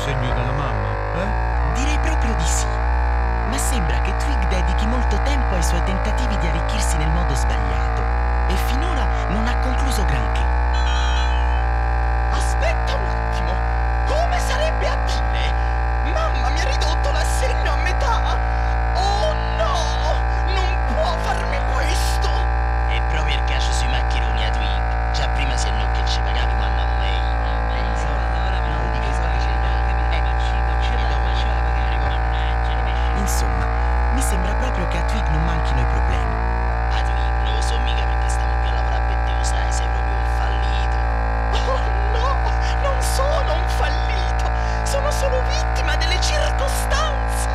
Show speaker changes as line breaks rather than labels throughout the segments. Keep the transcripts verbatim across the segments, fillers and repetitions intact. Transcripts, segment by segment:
segno dalla mamma, eh?
Direi proprio di sì. Ma sembra che Twig dedichi molto tempo ai suoi tentativi di arricchirsi nel modo sbagliato e finora non ha concluso granché.
Aspetta un attimo, come sarebbe a dire? Mamma mi ha ridotto l'assegno a metà? Oh no, non può farmi questo!
E proprio il caso sui maccheroni a Twig. Già prima se no che ci pagavi quando a me.
Insomma, mi sembra proprio che a Twig non manchino i problemi.
A Twig non lo so mica perché stiamo qui a lavorare per te, lo sai, sei proprio un fallito.
Oh no, non sono un fallito, sono solo vittima delle circostanze.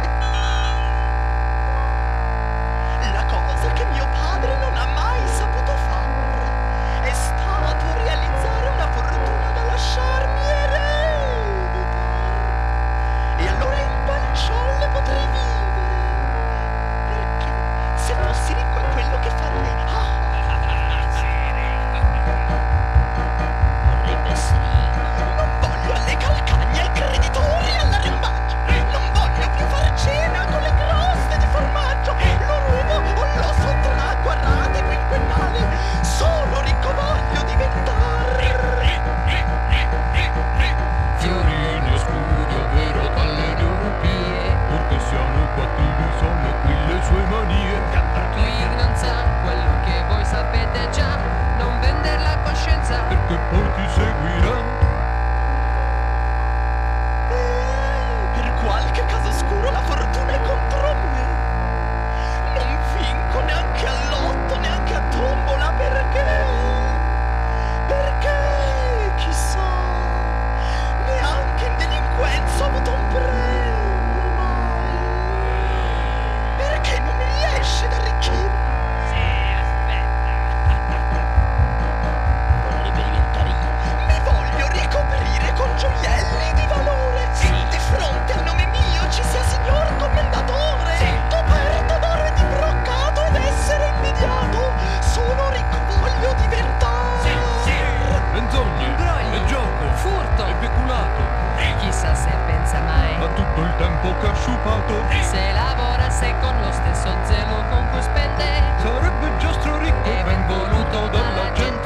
La cosa che mio padre non ha mai saputo fare è stato realizzare una fortuna da lasciarmi eredità. E allora in quale ciolle potrei vivere? Perché se fossi ricco è quello che farei. Ah,
Vorrebbe essere ricco.
non voglio alle calcagna, ai creditori, alla rembaggia. Non voglio più far cena con le croste di formaggio. Lo rubo o lo sottraggo a rate quinquennali. Solo ricco voglio diventare.
Fiorini oscuri, ovvero dalle neopie, purché siano cattivi sono qui le sue manie.
Twig non sa quello che voi sapete già, non vender la coscienza.
Perché poi ti seguirà.
Eh, per qualche caso oscuro la fortuna è contro me. Non vinco neanche a lotto, neanche a tombola, perché? Perché? Chissà, neanche in delinquenza ho avuto un premio mai. Perché non mi riesce ad arricchire?
Vorrebbe diventare io.
Mi voglio ricoprire con gioielli di valore. Di fronte al nome mio ci sia signor commendatore, coperto d'oro e di broccato ed essere invidiato. Sono ricco, voglio diventare.
Menzogne,
Imbrogli,
è gioco,
furto,
è peculato.
Chissà se pensa mai.
Ma tutto il tempo che ha sciupato
Se lavorasse con lo stesso zelo con cui spende,
sarebbe giostro ricco
e ben voluto dalla gente.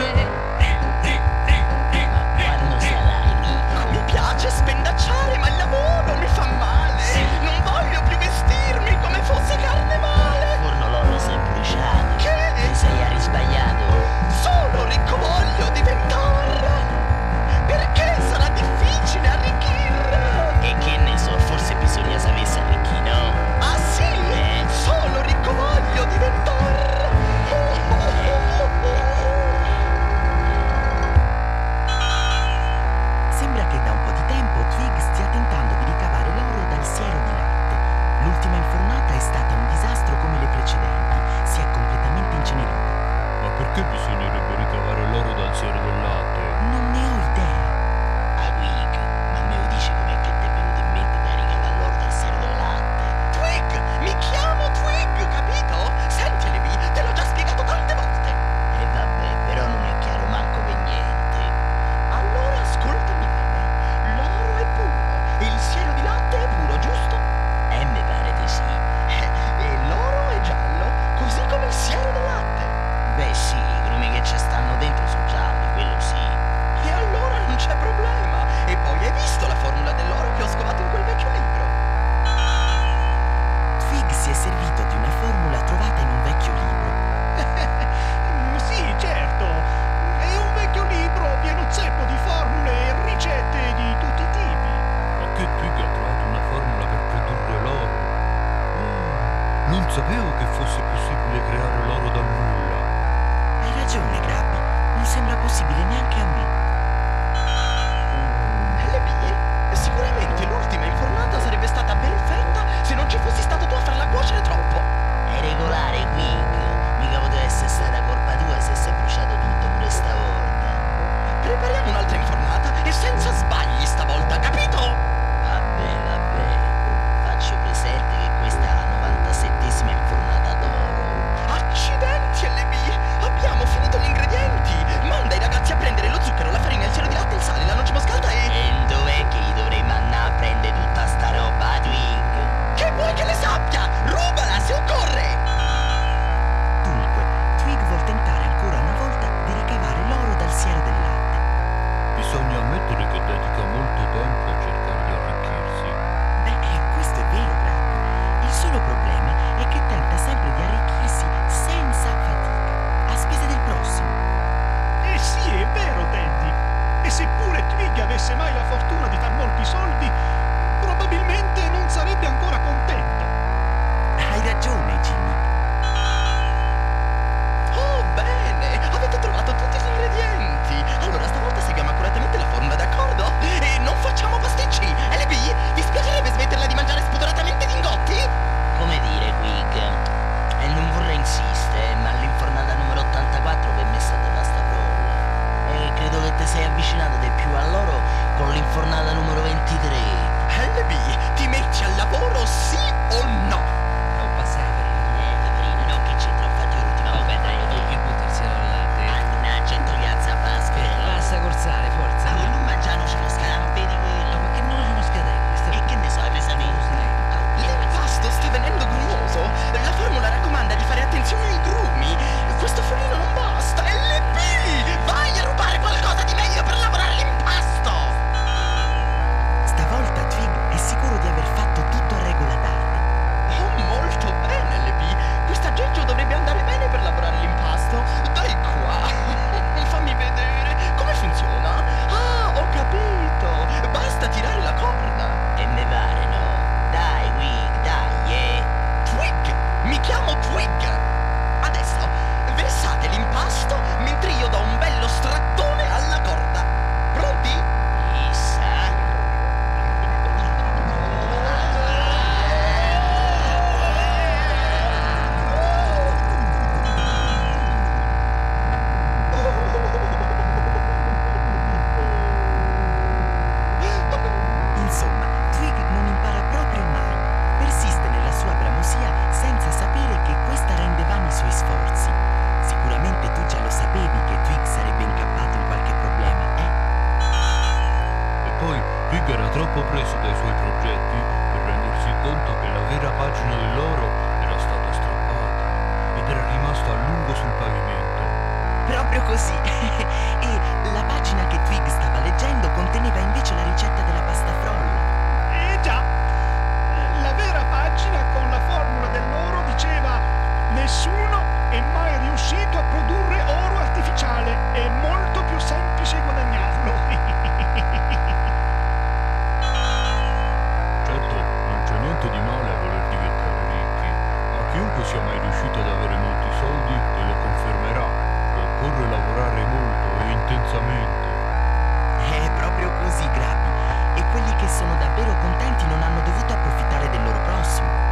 Ma quando sarai ricco?
Mi piace spendacciare, ma il lavoro mi fa male. Non voglio più vestirmi come fosse carne male.
Il forno l'oro si è bruciato.
Che?
Ti sei risbagliato.
Solo ricco voglio diventare. Perché sarà difficile arricchire?
E che ne so, forse bisogna sapesse arricchire, no?
Ah sì?
Eh.
Solo ricco voglio diventare. Oh, oh, oh, oh, oh.
Sembra che da un po' di tempo Twig stia tentando di ricavare l'oro dal siero di latte. L'ultima infornata è stata un disastro come le precedenti, si è completamente incenerita.
Ma perché bisognerebbe ricavare l'oro dal siero del latte?
Non ne ho idea.
A Twig, ma me lo dici com'è che ti è venuto in mente da ricavare l'oro dal siero del latte?
Twig, mi chiamo Twig, capito? Senti Levi, te l'ho già spiegato tante volte.
E vabbè, però non è chiaro manco per niente.
Allora ascoltami bene. L'oro è puro e il siero di latte è puro, giusto?
E mi pare di sì.
Eh, e l'oro è giallo, così come il siero del latte.
Beh sì, i grumi che ci stanno dentro sono gialli, quello sì.
E allora non c'è problema. E poi hai visto la formula dell'oro che ho scovato in quel vecchio libro?
Twig si è servito di una formula trovata in un vecchio libro.
Sì, certo. È un vecchio libro pieno zeppo di formule e ricette di tutti i tipi.
Ma che Twig ha trovato una formula per produrre l'oro? Oh, non sapevo che fosse possibile creare l'oro dal nulla.
Hai ragione, Grabby. Non sembra possibile neanche a me.
Levi, sicuramente l'ultima infornata sarebbe stata perfetta se non ci fossi stato tu a farla cuocere troppo.
È regolare, Twig. Mica poteva essere stata colpa tua se si è bruciato tutto pure stavolta.
Prepariamo un'altra infornata e senza sbagli stavolta, capito?
Vabbè, vabbè. Faccio presente che questa è la novantasettesima infornata d'oro.
Accidenti, L B! Abbiamo finito gli ingredienti! Manda i ragazzi a prendere lo zucchero, la farina, il siero di latte, il sale, la noce moscata e...
E dov'è che gli dovrei mandare a prendere
sappia! Rubala, se occorre!
Dunque, Twig vuol tentare ancora una volta di ricavare l'oro dal siero del latte.
Bisogna ammettere che dedica molto tempo a cercare di arricchirsi.
Beh, eh, questo è vero, Grabby. Il solo problema è che tenta sempre di arricchirsi senza fatica, a spese del prossimo.
Eh sì, è vero, Teddy. E seppure Twig avesse mai la fortuna di far molti soldi, probabilmente non sarebbe ancora contento.
Hai ragione, Jimmy.
Oh, bene! Avete trovato tutti gli ingredienti! Allora stavolta seguiamo accuratamente la formula, d'accordo? E non facciamo pasticci! L B, vi spiacerebbe smetterla di mangiare spudoratamente lingotti?
Come dire, Twig? E non vorrei insistere, ma l'infornata numero ottantaquattro per me è stata una starolla. E credo che ti sei avvicinato di più a loro con l'infornata numero ventitré.
L B, ti metti al lavoro sì o no?
Non passava.
Eh, Paperino, no, che c'entra? Ho fatto io l'ultima volta.
Vabbè, dai, tu che buttarsi al latte.
Mannaggia, e togliazza a pasca.
Basta corsare, forza.
Ah, voi non mangiano c'è lo scala, vedi
No,
quello?
perché non c'è uno scadere? Questa
E che ne so, hai presa te?
L'impasto sta venendo grumoso. La formula raccomanda di fare attenzione ai grumi. Questo forino non basta. L B, vai a rubare qualcosa di meglio per lavorare l'impasto.
Stavolta Twig è sicuro di aver fatto tutto a regola d'arte.
Oh, molto bene, L B. Questo aggeggio dovrebbe andare bene per lavorare l'impasto. Dai qua. Fammi vedere. Come funziona? Ah, ho capito. Basta tirare la corda.
E me pare, no? Dai, Twig, dai, eh.
Twig! Mi chiamo Twig! Adesso versate l'impasto mentre io do un bello strattone alla corda. Pronti?
Chissà.
Insomma, Twig non impara proprio mai. Persiste nella sua bramosia senza sapere che questa rende vani i suoi sforzi. Sicuramente tu già lo sapevi che Twig sarebbe incappato in qualche problema, eh?
E poi Twig era troppo preso dai suoi progetti per rendersi conto che la vera pagina dell'oro era stata strappata ed era rimasta a lungo sul pavimento.
Proprio così. E la pagina che Twig stava leggendo conteneva invece la ricetta della pasta frolla.
Eh già, la vera pagina con la formula dell'oro diceva: nessuno è mai riuscito a produrre oro artificiale, è molto più semplice guadagnarlo.
Certo, non c'è niente di male a voler diventare ricchi, ma chiunque sia mai riuscito ad avere molti soldi te lo confermerà, che occorre lavorare molto e intensamente.
È proprio così, Grabby. E quelli che sono davvero contenti non hanno dovuto approfittare del loro prossimo.